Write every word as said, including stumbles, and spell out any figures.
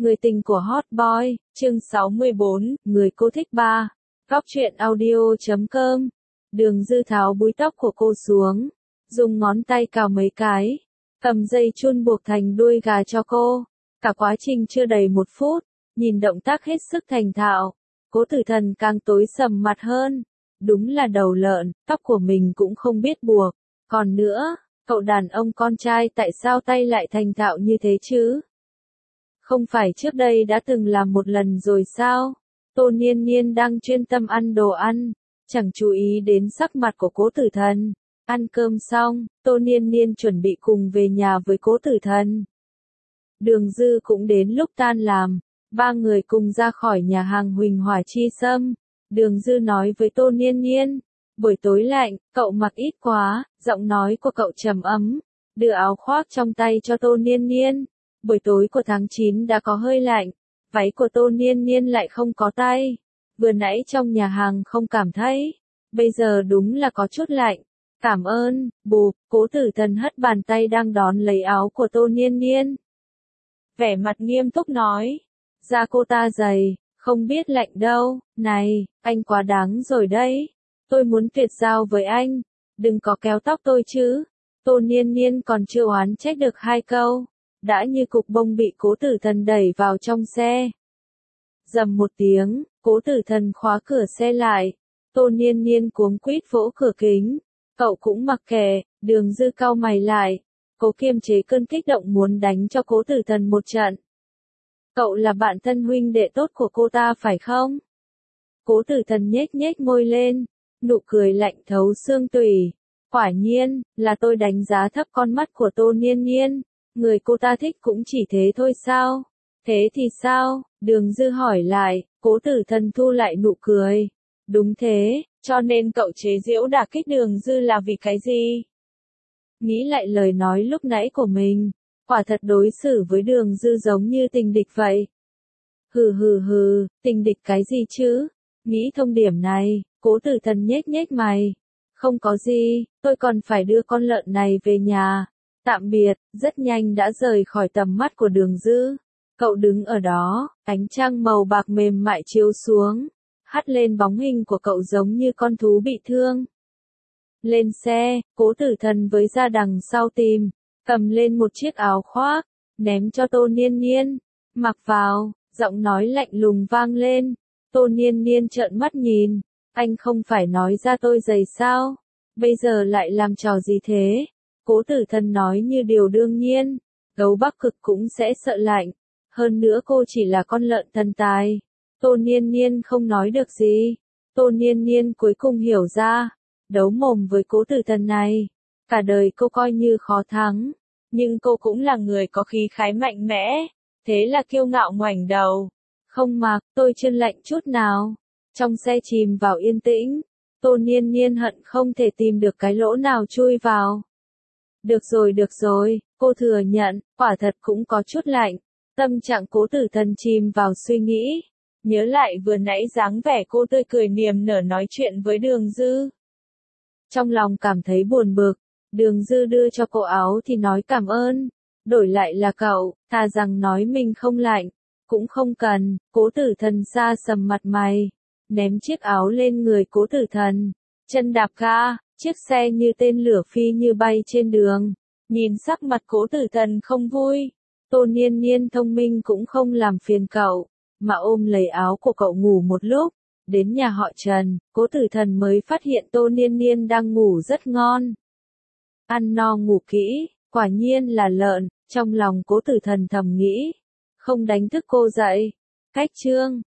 Người tình của Hot Boy, chương sáu mươi bốn, người cô thích ba. Góc truyện audio chấm com. Đường Dư tháo búi tóc của cô xuống, dùng ngón tay cào mấy cái, cầm dây chun buộc thành đuôi gà cho cô. Cả quá trình chưa đầy một phút, nhìn động tác hết sức thành thạo, Cố Tử Thần càng tối sầm mặt hơn. Đúng là đầu lợn, tóc của mình cũng không biết buộc. Còn nữa, cậu đàn ông con trai tại sao tay lại thành thạo như thế chứ? Không phải trước đây đã từng làm một lần rồi sao? Tô Niên Niên đang chuyên tâm ăn đồ ăn, chẳng chú ý đến sắc mặt của Cố Tử Thần. Ăn cơm xong, Tô Niên Niên chuẩn bị cùng về nhà với Cố Tử Thần. Đường Dư cũng đến lúc tan làm, ba người cùng ra khỏi nhà hàng Huỳnh Hỏa Chi Sâm. Đường Dư nói với Tô Niên Niên, buổi tối lạnh, cậu mặc ít quá, giọng nói của cậu trầm ấm, đưa áo khoác trong tay cho Tô Niên Niên. Buổi tối của tháng chín đã có hơi lạnh, váy của Tô Niên Niên lại không có tay. Vừa nãy trong nhà hàng không cảm thấy, bây giờ đúng là có chút lạnh. Cảm ơn, bụp, Cố Tử Thần hất bàn tay đang đón lấy áo của Tô Niên Niên. Vẻ mặt nghiêm túc nói, da cô ta dày, không biết lạnh đâu. Này, anh quá đáng rồi đấy, tôi muốn tuyệt giao với anh, đừng có kéo tóc tôi chứ. Tô Niên Niên còn chưa oán trách được hai câu, đã như cục bông bị Cố Tử Thần đẩy vào trong xe. Rầm một tiếng, Cố Tử Thần khóa cửa xe lại, Tô Niên Niên cuống quýt vỗ cửa kính, cậu cũng mặc kệ. Đường Dư cau mày lại, cố kiềm chế cơn kích động muốn đánh cho Cố Tử Thần một trận. Cậu là bạn thân huynh đệ tốt của cô ta phải không? Cố Tử Thần nhếch nhếch môi lên, nụ cười lạnh thấu xương tủy. Quả nhiên, là tôi đánh giá thấp con mắt của Tô Niên Niên. Người cô ta thích cũng chỉ thế thôi sao? Thế thì sao? Đường Dư hỏi lại. Cố Tử Thần thu lại nụ cười. Đúng thế, cho nên cậu chế giễu đả kích Đường Dư là vì cái gì? Nghĩ lại lời nói lúc nãy của mình, quả thật đối xử với Đường Dư giống như tình địch vậy. Hừ hừ hừ, tình địch cái gì chứ? Nghĩ thông điểm này, Cố Tử Thần nhếch nhếch mày. Không có gì, tôi còn phải đưa con lợn này về nhà. Tạm biệt, rất nhanh đã rời khỏi tầm mắt của Đường Dư. Cậu đứng ở đó, ánh trăng màu bạc mềm mại chiếu xuống, hắt lên bóng hình của cậu giống như con thú bị thương. Lên xe, Cố Tử Thần với ra đằng sau tìm, cầm lên một chiếc áo khoác, ném cho Tô Niên Niên. Mặc vào, giọng nói lạnh lùng vang lên. Tô Niên Niên trợn mắt nhìn, anh không phải nói ra tôi dày sao? Bây giờ lại làm trò gì thế? Cố Tử Thần nói như điều đương nhiên, gấu Bắc Cực cũng sẽ sợ lạnh. Hơn nữa cô chỉ là con lợn thần tài. Tô Niên Niên không nói được gì. Tô Niên Niên cuối cùng hiểu ra, đấu mồm với Cố Tử Thần này, cả đời cô coi như khó thắng. Nhưng cô cũng là người có khí khái mạnh mẽ, thế là kiêu ngạo ngoảnh đầu. Không mặc, tôi chưa lạnh chút nào. Trong xe chìm vào yên tĩnh, Tô Niên Niên hận không thể tìm được cái lỗ nào chui vào. Được rồi được rồi, cô thừa nhận, quả thật cũng có chút lạnh. Tâm trạng Cố Tử Thần chìm vào suy nghĩ, nhớ lại vừa nãy dáng vẻ cô tươi cười niềm nở nói chuyện với Đường Dư. Trong lòng cảm thấy buồn bực, Đường Dư đưa cho cô áo thì nói cảm ơn, đổi lại là cậu, thà rằng nói mình không lạnh, cũng không cần. Cố Tử Thần xa sầm mặt mày, ném chiếc áo lên người Cố Tử Thần, chân đạp ga, chiếc xe như tên lửa phi như bay trên đường. Nhìn sắc mặt Cố Tử Thần không vui, Tô Niên Niên thông minh cũng không làm phiền cậu, mà ôm lấy áo của cậu ngủ một lúc. Đến nhà họ Trần, Cố Tử Thần mới phát hiện Tô Niên Niên đang ngủ rất ngon. Ăn no ngủ kỹ, quả nhiên là lợn, trong lòng Cố Tử Thần thầm nghĩ. Không đánh thức cô dậy. Cách chương